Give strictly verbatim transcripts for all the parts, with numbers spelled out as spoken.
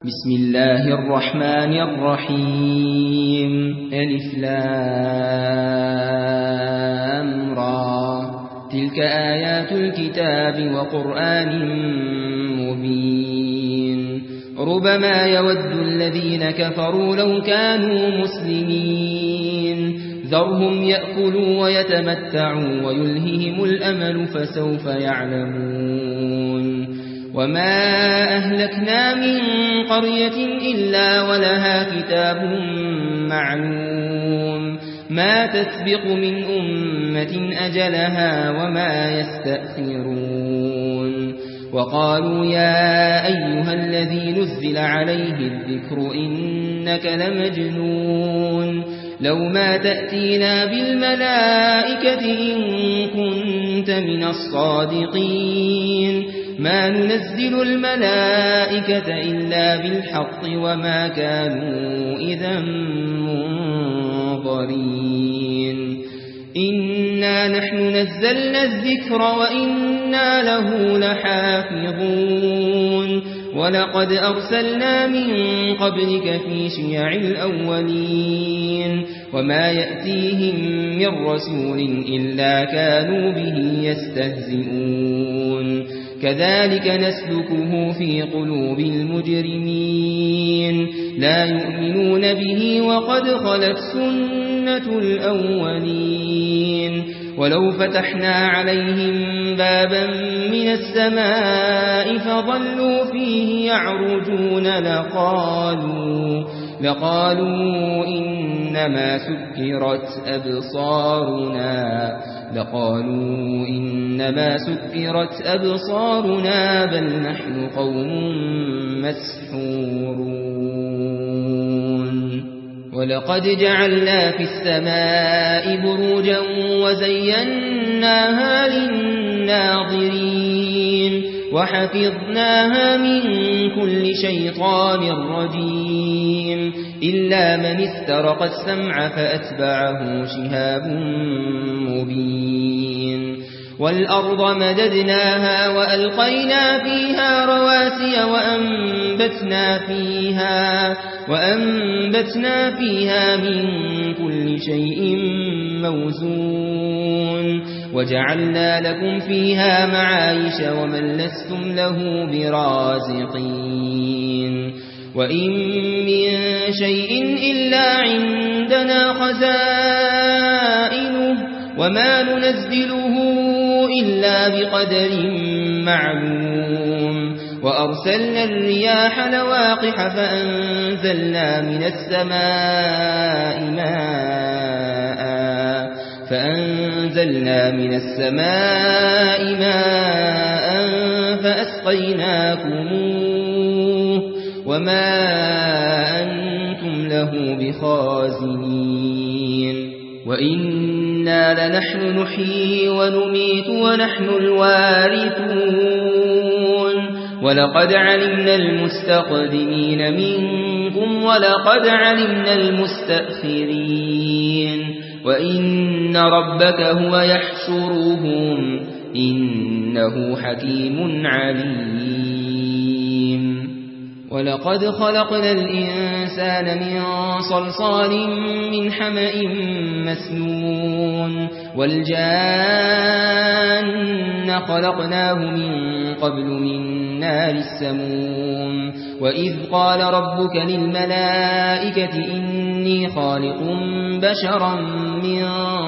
بسم الله الرحمن الرحيم ألف لام را تلك آيات الكتاب وقرآن مبين ربما يود الذين كفروا لو كانوا مسلمين ذرهم يأكلوا ويتمتعوا ويلههم الأمل فسوف يعلمون وما أهلكنا من قرية إلا ولها كتاب معلوم ما تسبق من أمة أجلها وما يستأخرون وقالوا يا أيها الذي نزل عليه الذكر إنك لمجنون لو ما تأتينا بالملائكة إن كنت من الصادقين ما ننزل الملائكة إلا بالحق وما كانوا إذا منظرين إنا نحن نزلنا الذكر وإنا له لحافظون ولقد أرسلنا من قبلك في شيع الأولين وما يأتيهم من رسول إلا كانوا به يستهزئون كذلك نسلكه في قلوب المجرمين لا يؤمنون به وقد خلت سنة الأولين ولو فتحنا عليهم بابا من السماء فظلوا فيه يعرجون لقالوا, لقالوا إنما سكرت أبصارنا لقالوا إنما سكرت أبصارنا بل نحن قوم مسحورون ولقد جعلنا في السماء بروجا وزيناها للناظرين وحفظناها من كل شيطان رجيم إلا من استرق السمع فأتبعه شهاب مبين والأرض مددناها وألقينا فيها رواسي وأنبتنا فيها, وأنبتنا فيها من كل شيء موزون وجعلنا لكم فيها معايش ومن لستم له برازقين وإن من شيء إلا عندنا خزائنه وما ننزله إلا بقدر معلوم وأرسلنا الرياح لواقح فأنزلنا من السماء ماء فأنزلنا من السماء ماء فأسقيناكموه وما أنتم له بخازنين وإنا لنحن نحيي ونميت ونحن الوارثون ولقد علمنا المستقدمين منكم ولقد علمنا المستأخرين وإن ربك هو يحشرهم إنه حكيم عليم ولقد خلقنا الإنسان من صلصال من حمأ مسنون والجان خلقناه من قبل من نار السموم وإذ قال ربك للملائكة إني خالق بشرا من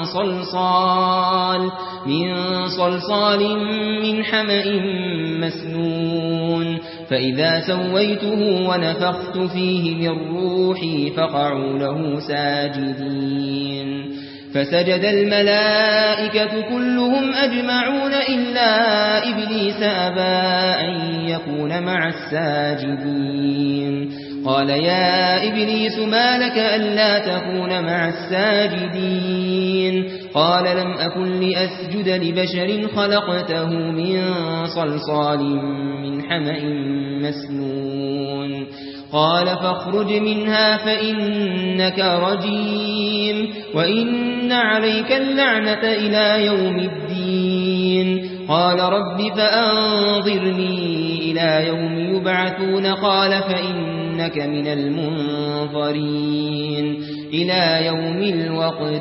صلصال من صلصال من حمأ مسنون فإذا سويته ونفخت فيه من روحي فقعوا له ساجدين فسجد الملائكة كلهم أجمعون إلا إبليس أبى أن يكون مع الساجدين قال يا إبليس ما لك ألا تكون مع الساجدين قال لم أكن لأسجد لبشر خلقته من صلصال من حمأ مسنون قال فاخرج منها فإنك رجيم وإن عليك اللعنة إلى يوم الدين قال رب فأنظرني إلى يوم يبعثون قال فإن إنك من المنظرين إلى يوم الوقت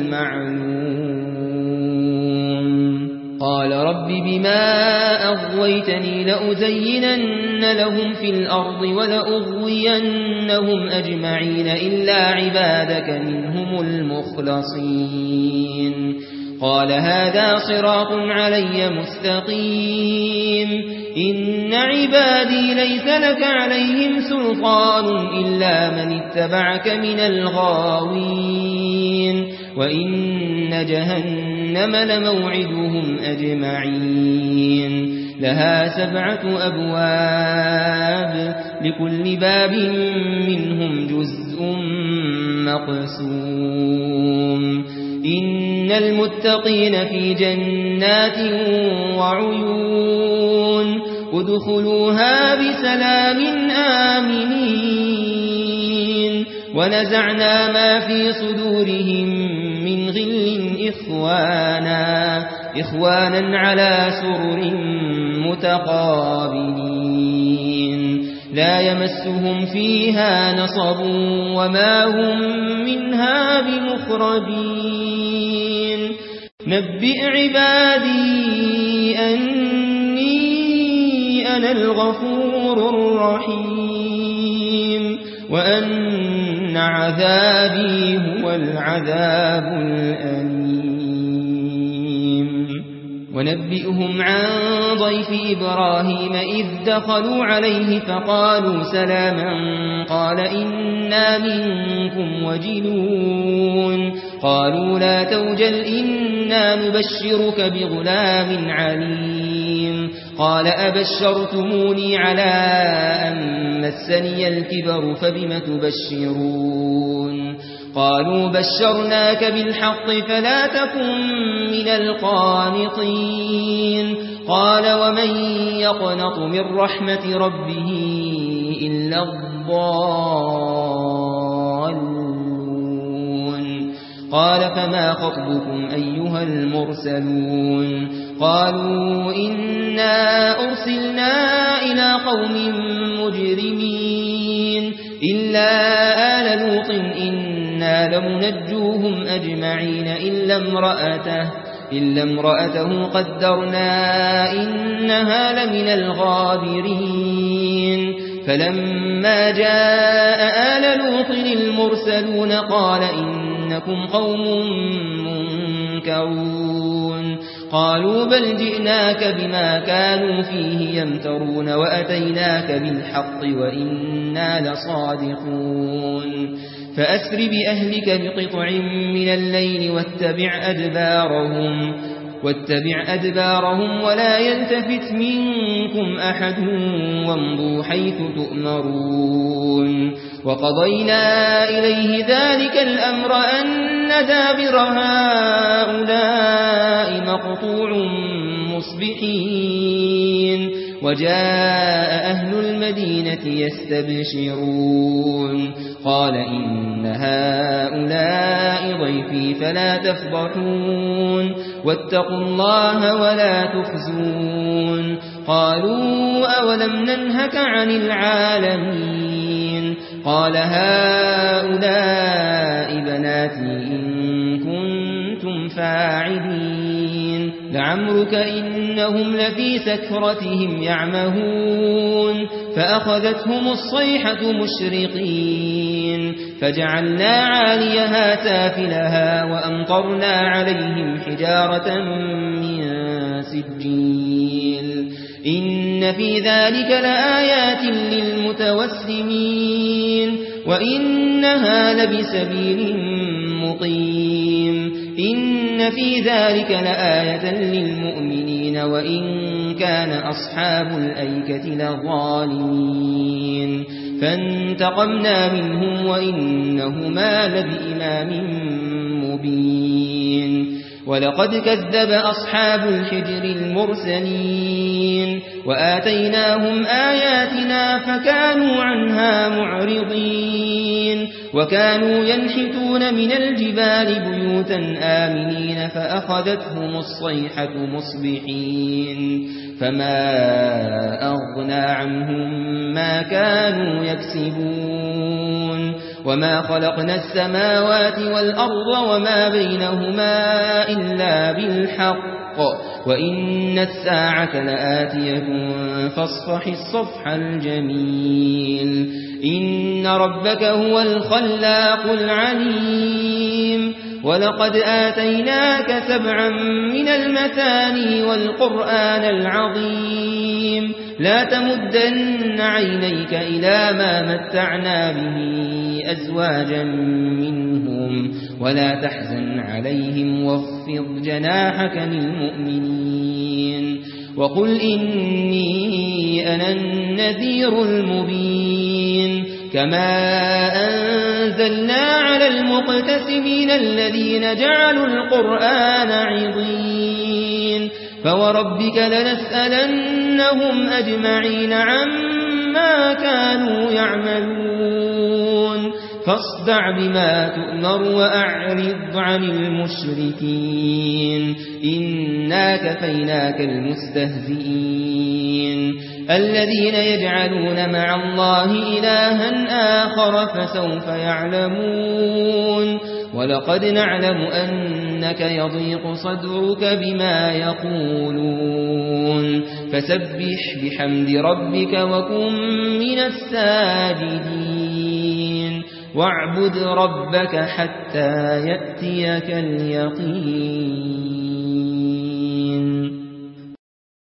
المعلوم قال رب بما أغويتني لأزينن لهم في الأرض ولأغوينهم أجمعين إلا عبادك منهم المخلصين قال هذا صراط علي مستقيم إن عبادي ليس لك عليهم سلطان إلا من اتبعك من الغاوين وإن جهنم لموعدهم أجمعين لها سبعة أبواب لكل باب منهم جزء مقسوم إن المتقين في جنات وعيون ادخلوها بسلام آمنين ونزعنا ما في صدورهم من غل إخوانا إخوانا على سرر متقابلين لا يمسهم فيها نصب وما هم منها بمخرجين نبئ عبادي أني أنا الغفور الرحيم وأن عذابي هو العذاب الأليم ونبئهم عن ضيف إبراهيم إذ دخلوا عليه فقالوا سلاما قال إنا منكم وجلون قالوا لا توجل إنا نبشرك بغلام عليم قال أبشرتموني على أن مسني الكبر فبم تبشرون قالوا بشرناك بالحق فلا تكن من القانطين قال ومن يقنط من رحمة ربه إلا الضالون قال فما خطبكم أيها المرسلون قالوا إنا أرسلنا إلى قوم مجرمين إلا آل لوط إنا لمنجوهم أجمعين إلا امرأته إلا امرأته قدرنا إنها لمن الغابرين فلما جاء آل لوط المرسلون قال إنكم قوم منكرون قالوا بل جئناك بما كانوا فيه يمترون وأتيناك بالحق وإنا لصادقون فأسر بأهلك بقطع من الليل واتبع أدبارهم واتبع أدبارهم ولا يلتفت منكم أحد وامضوا حيث تؤمرون وقضينا إليه ذلك الأمر أن دابر هؤلاء مقطوع مصبحين وجاء أهل المدينة يستبشرون قال إن هؤلاء ضيفي فلا تفضحون واتقوا الله ولا تخزون قالوا أولم ننهك عن العالمين قال هؤلاء بناتي إن كنتم فاعلين لعمرك إنهم لفي سكرتهم يعمهون فأخذتهم الصيحة مشرقين فجعلنا عاليها سافلها وأمطرنا عليهم حجارة من سجيل إن في ذلك لآيات للمتوسمين وإنها لبسبيل مقيم إن في ذلك لآية للمؤمنين وإن كان أصحاب الأيكة لظالمين فانتقمنا منهم وإنهما لبإمام مبين ولقد كذب أصحاب الحجر المرسلين وآتيناهم آياتنا فكانوا عنها معرضين وكانوا ينحتون من الجبال بيوتا آمنين فأخذتهم الصيحة مصبحين فما أغنى عنهم ما كانوا يكسبون وما خلقنا السماوات والأرض وما بينهما إلا بالحق وإن الساعة لآتية فاصفح الصفح الجميل إن ربك هو الخلاق العليم ولقد آتيناك سبعا من المثاني والقرآن العظيم لا تمدن عينيك إلى ما متعنا به أزواجا منهم ولا تحزن عليهم واخفض جناحك للمؤمنين وقل إني أنا النذير المبين كما أنزلنا على المقتسمين الذين جعلوا القرآن عظيم فوربك لنسألنهم أجمعين عما كانوا يعملون فاصدع بما تؤمر وأعرض عن المشركين إنا كفيناك المستهزئين الذين يجعلون مع الله إلها آخر فسوف يعلمون ولقد نعلم أنك يضيق صدرك بما يقولون فسبح بحمد ربك وكن من الساجدين واعبد ربك حتى يأتيك اليقين.